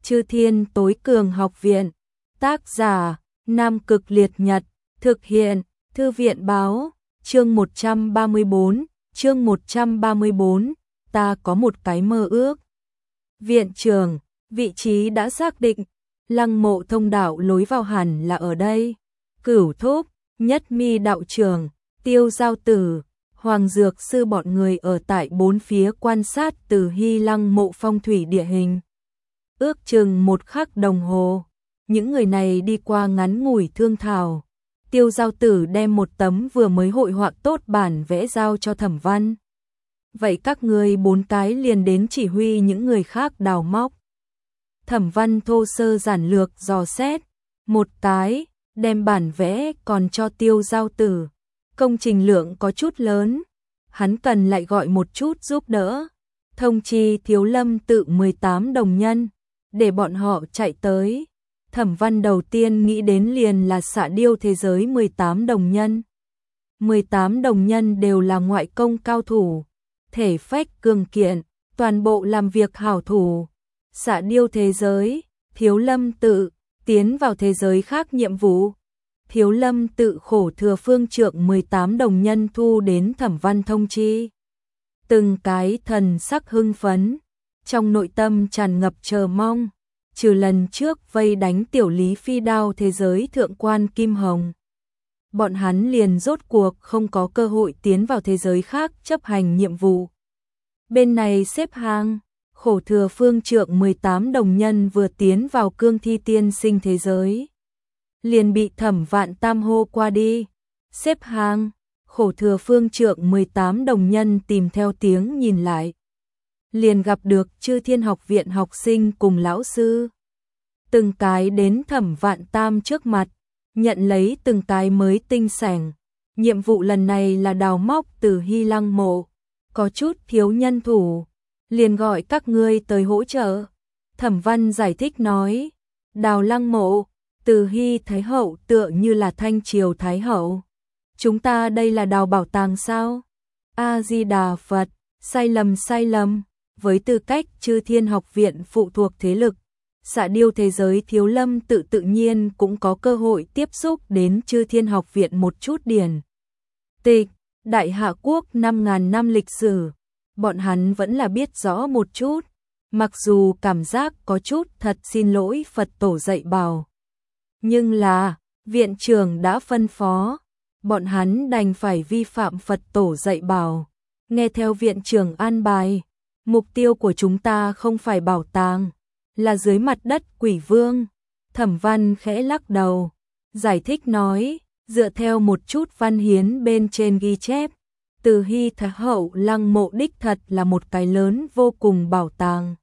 Chư Thiên Tối Cường Học Viện. Tác giả: Nam Cực Liệt Nhật. Thực hiện: Thư viện báo. Chương 134. Ta có một cái mơ ước. Viện trưởng, vị trí đã xác định. Lăng Mộ thông đạo lối vào hẳn là ở đây. Cửu Thúc, Nhất Mi đạo trưởng, Tiêu Giao Tử, Hoàng Dược Sư bọn người ở tại bốn phía quan sát Từ Hy Lăng Mộ phong thủy địa hình. Ước chừng 1 khắc đồng hồ, những người này đi qua ngắn ngủi thương thảo. Tiêu Giao Tử đem một tấm vừa mới hội họa tốt bản vẽ giao cho Thẩm Văn. Vậy các ngươi 4 cái liền đến chỉ huy những người khác đào móc. Thẩm Văn thô sơ giản lược dò xét, một cái, đem bản vẽ còn cho Tiêu Giao Tử. Công trình lượng có chút lớn, hắn cần lại gọi một chút giúp đỡ. Thông chi Thiếu Lâm Tự 18 đồng nhân, để bọn họ chạy tới. Thẩm Văn đầu tiên nghĩ đến liền là Xạ Điêu Thế Giới 18 đồng nhân. 18 đồng nhân đều là ngoại công cao thủ, thể phách cường kiện, toàn bộ làm việc hảo thủ. Xạ Điêu Thế Giới, Thiếu Lâm Tự, tiến vào thế giới khác nhiệm vụ. Thiếu Lâm Tự khổ thừa phương trượng 18 đồng nhân thu đến Thẩm Văn thông chi. Từng cái thần sắc hưng phấn, trong nội tâm tràn ngập chờ mong. Trừ lần trước vây đánh tiểu Lý Phi Đao thế giới thượng quan Kim Hồng, bọn hắn liền rốt cuộc không có cơ hội tiến vào thế giới khác chấp hành nhiệm vụ. Bên này xếp hàng, khổ thừa phương trượng 18 đồng nhân vừa tiến vào cương thi tiên sinh thế giới, liền bị Thẩm Vạn Tam hô qua đi. Xếp hàng, khổ thừa phương trượng 18 đồng nhân tìm theo tiếng nhìn lại, liền gặp được Chư Thiên Học Viện học sinh cùng lão sư. Từng cái đến Thẩm Vạn Tam trước mặt, nhận lấy từng cái mới tinh xẻng. Nhiệm vụ lần này là đào móc Từ Hy Lăng Mộ, có chút thiếu nhân thủ, liền gọi các ngươi tới hỗ trợ. Thẩm Văn giải thích nói, đào lăng mộ, Từ Hy Thái Hậu tựa như là Thanh Triều Thái Hậu. Chúng ta đây là đào bảo tàng sao? A-di-đà Phật, sai lầm. Với tư cách Chư Thiên Học Viện phụ thuộc thế lực, Xạ Điêu Thế Giới Thiếu Lâm Tự tự nhiên cũng có cơ hội tiếp xúc đến Chư Thiên Học Viện một chút điển tịch. Đại Hạ Quốc 5.000 năm lịch sử, bọn hắn vẫn là biết rõ một chút, mặc dù cảm giác có chút thật xin lỗi Phật tổ dạy bảo. Nhưng là, viện trưởng đã phân phó, bọn hắn đành phải vi phạm Phật tổ dạy bảo, nghe theo viện trưởng an bài. Mục tiêu của chúng ta không phải bảo tàng, là dưới mặt đất quỷ vương. Thẩm Văn khẽ lắc đầu, giải thích nói, dựa theo một chút văn hiến bên trên ghi chép, Từ Hy Thái Hậu Lăng Mộ đích thật là một cái lớn vô cùng bảo tàng.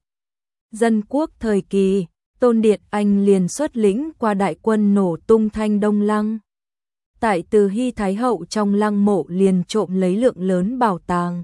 Dân quốc thời kỳ, Tôn Điện Anh liền xuất lĩnh qua đại quân nổ tung Thanh Đông Lăng. Tại Từ Hy Thái Hậu trong lăng mộ liền trộm lấy lượng lớn bảo tàng.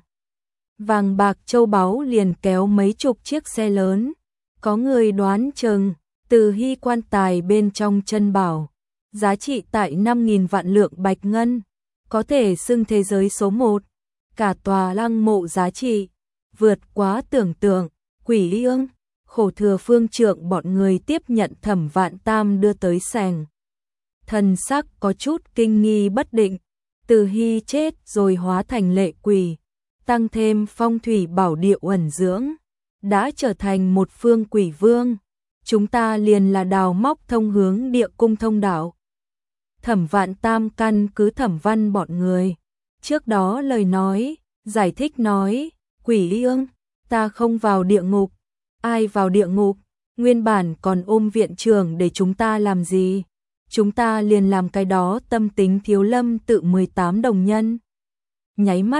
Vàng bạc châu báu liền kéo mấy chục chiếc xe lớn. Có người đoán chừng, Từ Hy quan tài bên trong chân bảo, giá trị tại 5.000 vạn lượng bạch ngân, có thể xưng thế giới số 1. Cả tòa lăng mộ giá trị, vượt quá tưởng tượng. Quỷ Ương, khổ thừa phương trượng bọn người tiếp nhận Thẩm Vạn Tam đưa tới sảnh. Thần sắc có chút kinh nghi bất định, Từ Hy chết rồi hóa thành lệ quỷ, tăng thêm phong thủy bảo địa uẩn dưỡng, đã trở thành một phương quỷ vương. Chúng ta liền là đào móc thông hướng địa cung thông đạo. Thẩm Vạn Tam căn cứ Thẩm Văn bọn người trước đó lời nói, giải thích nói, Quỷ Ương, ta không vào địa ngục. Ai vào địa ngục? Nguyên bản còn ôm viện trưởng để chúng ta làm gì? Chúng ta liền làm cái đó. Tâm tính Thiếu Lâm Tự 18 đồng nhân, nháy mắt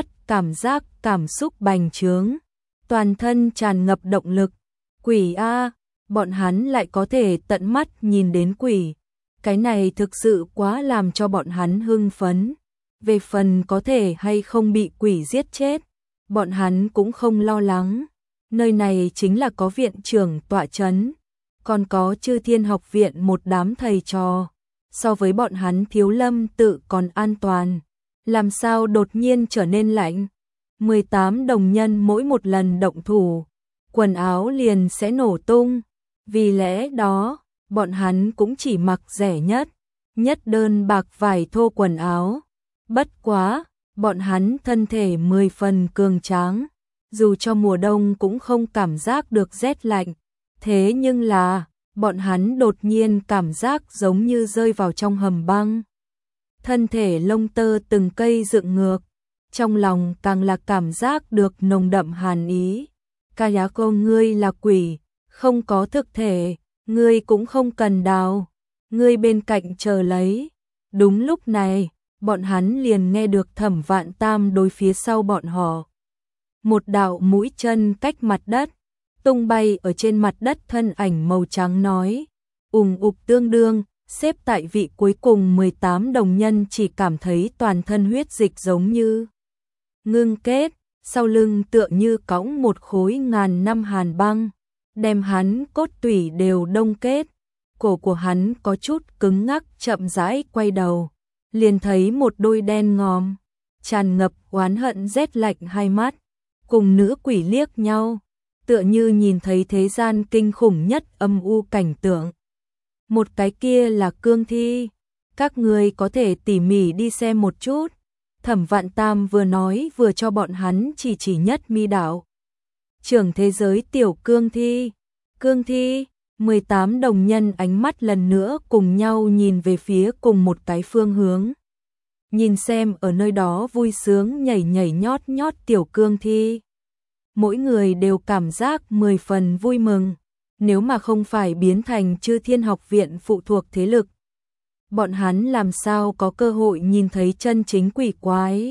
cảm xúc bành trướng, toàn thân tràn ngập động lực. Quỷ a, bọn hắn lại có thể tận mắt nhìn đến quỷ, cái này thực sự quá làm cho bọn hắn hưng phấn. Về phần có thể hay không bị quỷ giết chết, bọn hắn cũng không lo lắng. Nơi này chính là có viện trưởng tọa chấn, còn có Chư Thiên Học Viện một đám thầy trò, so với bọn hắn Thiếu Lâm Tự còn an toàn. Làm sao đột nhiên trở nên lạnh? 18 đồng nhân mỗi một lần động thủ, quần áo liền sẽ nổ tung. Vì lẽ đó, bọn hắn cũng chỉ mặc rẻ nhất đơn bạc vải thô quần áo. Bất quá, bọn hắn thân thể 10 phần cường tráng, dù cho mùa đông cũng không cảm giác được rét lạnh. Thế nhưng là, bọn hắn đột nhiên cảm giác giống như rơi vào trong hầm băng. Thân thể lông tơ từng cây dựng ngược, trong lòng càng là cảm giác được nồng đậm hàn ý. Kayako, ngươi là quỷ, không có thực thể, ngươi cũng không cần đào, ngươi bên cạnh chờ lấy. Đúng lúc này, bọn hắn liền nghe được Thẩm Vạn Tam đối phía sau bọn họ. Một đạo mũi chân cách mặt đất, tung bay ở trên mặt đất thân ảnh màu trắng nói, ùng ục tương đương, xếp tại vị cuối cùng 18 đồng nhân chỉ cảm thấy toàn thân huyết dịch giống như ngưng kết, sau lưng tựa như cõng một khối ngàn năm hàn băng, đem hắn cốt tủy đều đông kết. Cổ của hắn có chút cứng ngắc, chậm rãi quay đầu, liền thấy một đôi đen ngòm, tràn ngập oán hận rét lạnh hai mắt, cùng nữ quỷ liếc nhau, tựa như nhìn thấy thế gian kinh khủng nhất âm u cảnh tượng. Một cái kia là cương thi, các người có thể tỉ mỉ đi xem một chút. Thẩm Vạn Tam vừa nói vừa cho bọn hắn chỉ Nhất Mi đạo trưởng thế giới tiểu cương thi. Cương thi, 18 đồng nhân ánh mắt lần nữa cùng nhau nhìn về phía cùng một cái phương hướng. Nhìn xem ở nơi đó vui sướng nhảy nhót tiểu cương thi. Mỗi người đều cảm giác 10 phần vui mừng, nếu mà không phải biến thành Chư Thiên Học Viện phụ thuộc thế lực, bọn hắn làm sao có cơ hội nhìn thấy chân chính quỷ quái.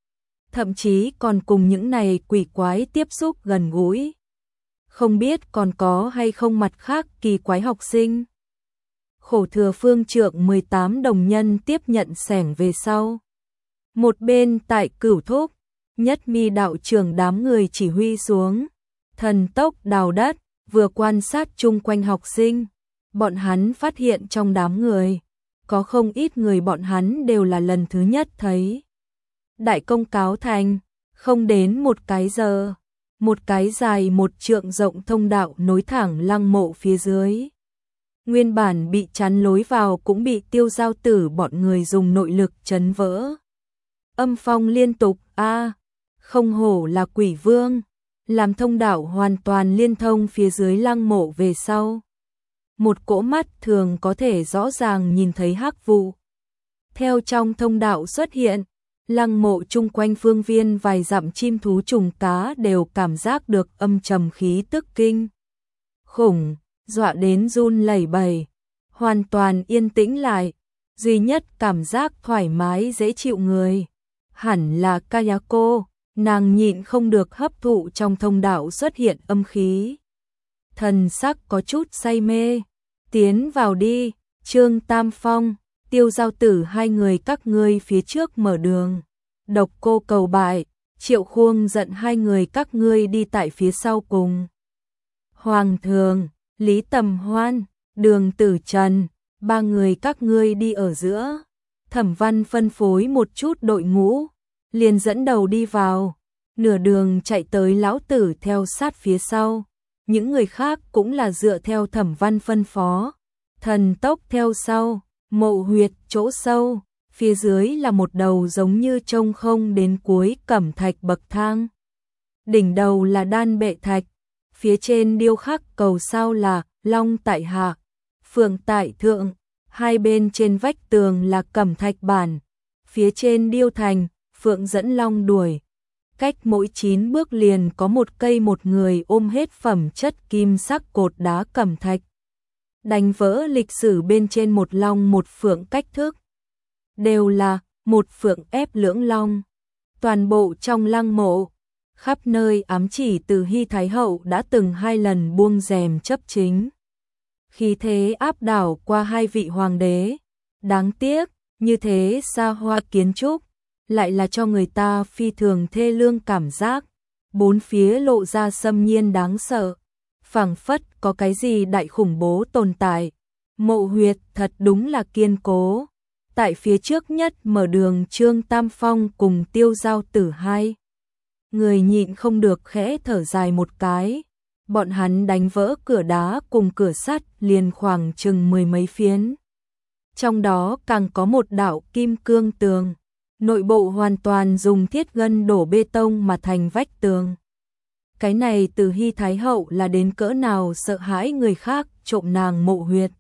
Thậm chí còn cùng những này quỷ quái tiếp xúc gần gũi. Không biết còn có hay không mặt khác kỳ quái học sinh. Khổ thừa phương trượng 18 đồng nhân tiếp nhận xẻng về sau. Một bên tại Cửu Thúc, Nhất Mi đạo trưởng đám người chỉ huy xuống, thần tốc đào đất, vừa quan sát chung quanh học sinh. Bọn hắn phát hiện trong đám người, có không ít người bọn hắn đều là lần thứ nhất thấy. Đại công cáo thành, không đến một cái giờ, một cái dài 1 trượng rộng thông đạo nối thẳng lăng mộ phía dưới. Nguyên bản bị chắn lối vào cũng bị Tiêu Giao Tử bọn người dùng nội lực chấn vỡ. Âm phong liên tục, không hổ là quỷ vương, làm thông đạo hoàn toàn liên thông phía dưới lăng mộ về sau. Một cỗ mắt thường có thể rõ ràng nhìn thấy hắc vụ theo trong thông đạo xuất hiện. Lăng mộ chung quanh phương viên vài dặm chim thú trùng cá đều cảm giác được âm trầm khí tức kinh khủng, dọa đến run lẩy bẩy, hoàn toàn yên tĩnh lại. Duy nhất cảm giác thoải mái dễ chịu người hẳn là Kayako, nàng nhịn không được hấp thụ trong thông đạo xuất hiện âm khí. Thần sắc có chút say mê, tiến vào đi, Trương Tam Phong, Tiêu Giao Tử hai người các ngươi phía trước mở đường. Độc Cô cầu bại, Triệu Khuông giận hai người các ngươi đi tại phía sau cùng. Hoàng Thường, Lý Tầm Hoan, Đường Tử Trần, ba người các ngươi đi ở giữa. Thẩm Văn phân phối một chút đội ngũ, liền dẫn đầu đi vào. Nửa đường chạy tới lão tử theo sát phía sau. Những người khác cũng là dựa theo Thẩm Văn phân phó, thần tốc theo sau. Mộ huyệt chỗ sâu, phía dưới là một đầu giống như trông không đến cuối cẩm thạch bậc thang. Đỉnh đầu là đan bệ thạch, phía trên điêu khắc cầu sao là long tại hạ, phượng tại thượng, hai bên trên vách tường là cẩm thạch bản, phía trên điêu thành phượng dẫn long đuổi. Cách mỗi 9 bước liền có một cây một người ôm hết phẩm chất kim sắc cột đá cẩm thạch. Đánh vỡ lịch sử bên trên một long một phượng cách thức. Đều là một phượng ép lưỡng long. Toàn bộ trong lăng mộ, khắp nơi ám chỉ từ Hy Thái Hậu đã từng 2 lần buông rèm chấp chính. Khí thế áp đảo qua 2 vị hoàng đế. Đáng tiếc, như thế xa hoa kiến trúc, lại là cho người ta phi thường thê lương cảm giác. Bốn phía lộ ra xâm nhiên đáng sợ. Phảng phất có cái gì đại khủng bố tồn tại. Mộ huyệt thật đúng là kiên cố. Tại phía trước nhất mở đường Trương Tam Phong cùng Tiêu Giao Tử hai người nhịn không được khẽ thở dài một cái. bọn hắn đánh vỡ cửa đá cùng cửa sắt liền khoảng chừng 10 mấy phiến. Trong đó càng có một đạo kim cương tường, nội bộ hoàn toàn dùng thiết ngân đổ bê tông mà thành vách tường. Cái này từ Hy Thái Hậu là đến cỡ nào sợ hãi người khác trộm nàng mộ huyệt.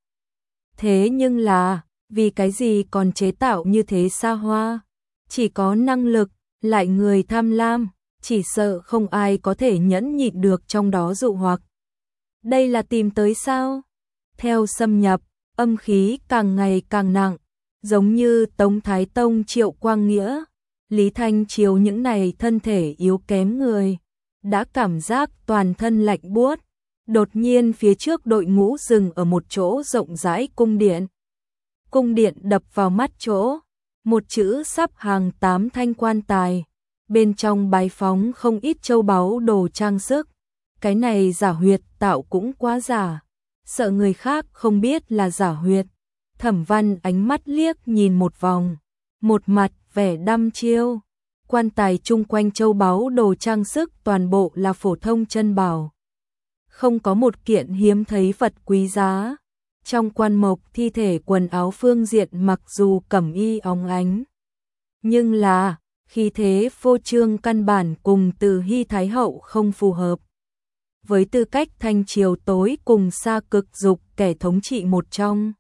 Thế nhưng là, vì cái gì còn chế tạo như thế xa hoa? Chỉ có năng lực, lại người tham lam, chỉ sợ không ai có thể nhẫn nhịn được trong đó dụ hoặc. Đây là tìm tới sao? Theo xâm nhập, âm khí càng ngày càng nặng, giống như Tống Thái Tông Triệu Quang Nghĩa, Lý Thanh Chiếu những này thân thể yếu kém người, đã cảm giác toàn thân lạnh buốt. Đột nhiên phía trước đội ngũ dừng ở một chỗ rộng rãi cung điện. Cung điện đập vào mắt chỗ, một chữ sắp hàng 8 thanh quan tài, bên trong bái phóng không ít châu báu đồ trang sức. Cái này giả huyệt tạo cũng quá giả, sợ người khác không biết là giả huyệt. Thẩm Văn ánh mắt liếc nhìn một vòng, một mặt vẻ đăm chiêu. Quan tài chung quanh châu báu đồ trang sức toàn bộ là phổ thông chân bảo, không có một kiện hiếm thấy vật quý giá. Trong quan mộc thi thể quần áo phương diện mặc dù cẩm y óng ánh, nhưng là khí thế phô trương căn bản cùng Từ Hy Thái Hậu không phù hợp. Với tư cách thanh triều tối cùng xa cực dục kẻ thống trị một trong,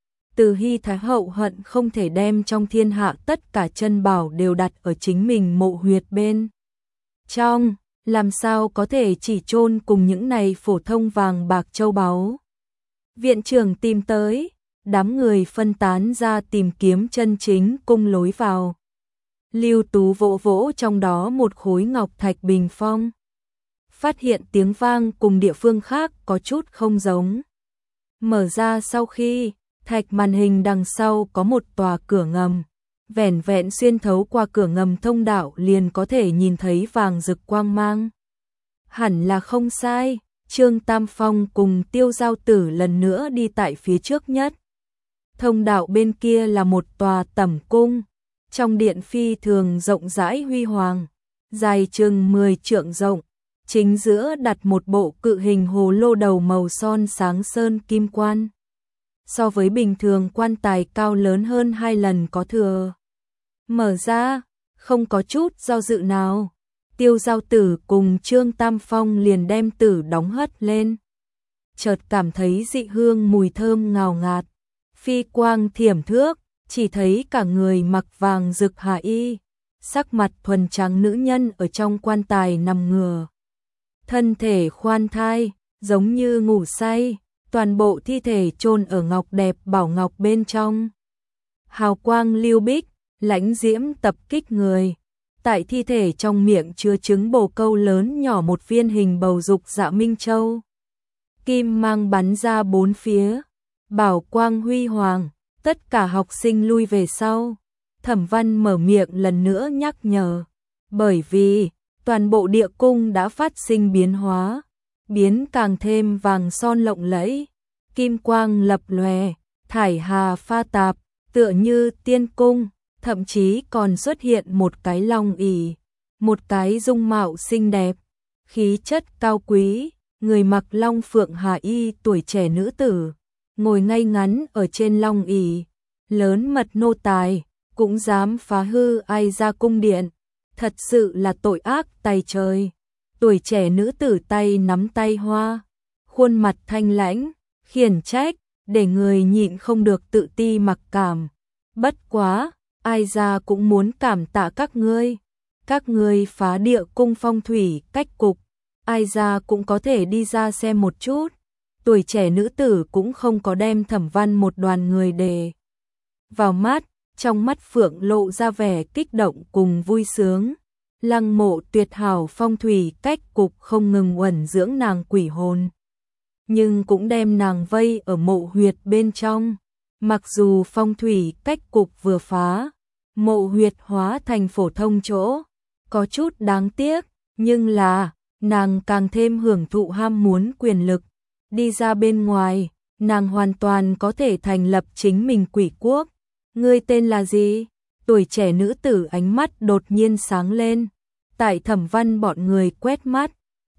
Từ Hy Thái Hậu hận không thể đem trong thiên hạ tất cả chân bảo đều đặt ở chính mình mộ huyệt bên trong, làm sao có thể chỉ chôn cùng những này phổ thông vàng bạc châu báu. Viện trưởng tìm tới, đám người phân tán ra tìm kiếm chân chính cung lối vào. Lưu Tú vỗ vỗ trong đó một khối ngọc thạch bình phong, phát hiện tiếng vang cùng địa phương khác có chút không giống. Mở ra sau khi, thạch màn hình đằng sau có một tòa cửa ngầm, vẻn vẹn xuyên thấu qua cửa ngầm thông đạo liền có thể nhìn thấy vàng rực quang mang. Hẳn là không sai, Trương Tam Phong cùng Tiêu Giao Tử lần nữa đi tại phía trước nhất. Thông đạo bên kia là một tòa tẩm cung, trong điện phi thường rộng rãi huy hoàng, dài chừng 10 trượng rộng, chính giữa đặt một bộ cự hình hồ lô đầu màu son sáng sơn kim quan. So với bình thường quan tài cao lớn hơn 2 lần có thừa. Mở ra, không có chút do dự nào, Tiêu Giao Tử cùng Trương Tam Phong liền đem tử đóng hất lên. Chợt cảm thấy dị hương mùi thơm ngào ngạt, phi quang thiểm thước, chỉ thấy cả người mặc vàng rực hà y, sắc mặt thuần trắng nữ nhân ở trong quan tài nằm ngửa. Thân thể khoan thai, giống như ngủ say, toàn bộ thi thể chôn ở ngọc đẹp bảo ngọc bên trong. Hào quang lưu bích, lãnh diễm tập kích người. Tại thi thể trong miệng chứa trứng bồ câu lớn nhỏ một viên hình bầu dục dạ minh châu. Kim mang bắn ra bốn phía, bảo quang huy hoàng, tất cả học sinh lui về sau. Thẩm Văn mở miệng lần nữa nhắc nhở, bởi vì toàn bộ địa cung đã phát sinh biến hóa, biến càng thêm vàng son lộng lẫy, kim quang lập lòe, thải hà pha tạp, tựa như tiên cung, thậm chí còn xuất hiện một cái long ỷ, một cái dung mạo xinh đẹp, khí chất cao quý, người mặc long phượng hà y tuổi trẻ nữ tử, ngồi ngay ngắn ở trên long ỷ, lớn mật nô tài, cũng dám phá hư ai ra cung điện, thật sự là tội ác tày trời. Tuổi trẻ nữ tử tay nắm tay hoa, khuôn mặt thanh lãnh, khiển trách, để người nhịn không được tự ti mặc cảm. Bất quá, ai ra cũng muốn cảm tạ các ngươi phá địa cung phong thủy cách cục, ai ra cũng có thể đi ra xem một chút. Tuổi trẻ nữ tử cũng không có đem Thẩm Văn một đoàn người để vào mắt, trong mắt phượng lộ ra vẻ kích động cùng vui sướng. Lăng mộ tuyệt hảo phong thủy cách cục không ngừng uẩn dưỡng nàng quỷ hồn, nhưng cũng đem nàng vây ở mộ huyệt bên trong. Mặc dù phong thủy cách cục vừa phá, mộ huyệt hóa thành phổ thông chỗ, có chút đáng tiếc, nhưng là nàng càng thêm hưởng thụ ham muốn quyền lực. Đi ra bên ngoài, nàng hoàn toàn có thể thành lập chính mình quỷ quốc. Ngươi tên là gì? Tuổi trẻ nữ tử ánh mắt đột nhiên sáng lên, tại Thẩm Văn bọn người quét mắt,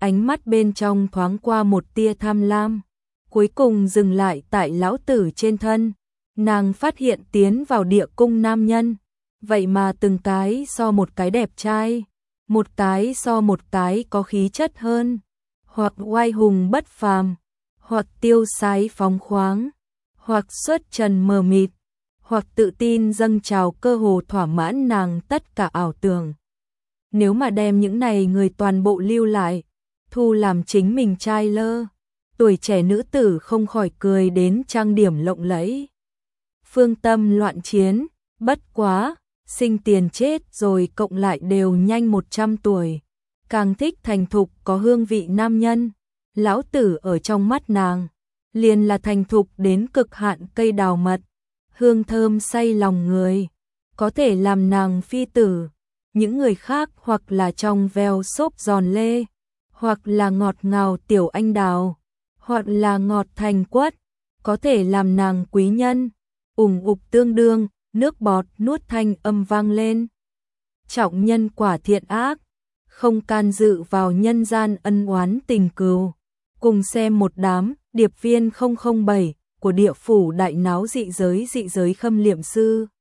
ánh mắt bên trong thoáng qua một tia tham lam, cuối cùng dừng lại tại lão tử trên thân. Nàng phát hiện tiến vào địa cung nam nhân, vậy mà từng cái so một cái đẹp trai, một cái so một cái có khí chất hơn, hoặc oai hùng bất phàm, hoặc tiêu sái phóng khoáng, hoặc xuất trần mờ mịt, hoặc tự tin dâng trào, cơ hồ thỏa mãn nàng tất cả ảo tưởng. Nếu mà đem những này người toàn bộ lưu lại, thu làm chính mình trai lơ, tuổi trẻ nữ tử không khỏi cười đến trang điểm lộng lẫy. Phương tâm loạn chiến, bất quá, sinh tiền chết rồi cộng lại đều nhanh 100 tuổi. Càng thích thành thục có hương vị nam nhân, lão tử ở trong mắt nàng, liền là thành thục đến cực hạn cây đào mật, hương thơm say lòng người, có thể làm nàng phi tử. Những người khác hoặc là trong veo xốp giòn lê, hoặc là ngọt ngào tiểu anh đào, hoặc là ngọt thành quất, có thể làm nàng quý nhân. Ủng ục tương đương, nước bọt nuốt thanh âm vang lên. Trọng nhân quả thiện ác, không can dự vào nhân gian ân oán tình cừu. Cùng xem một đám điệp viên 007 của địa phủ đại náo dị giới khâm liệm sư.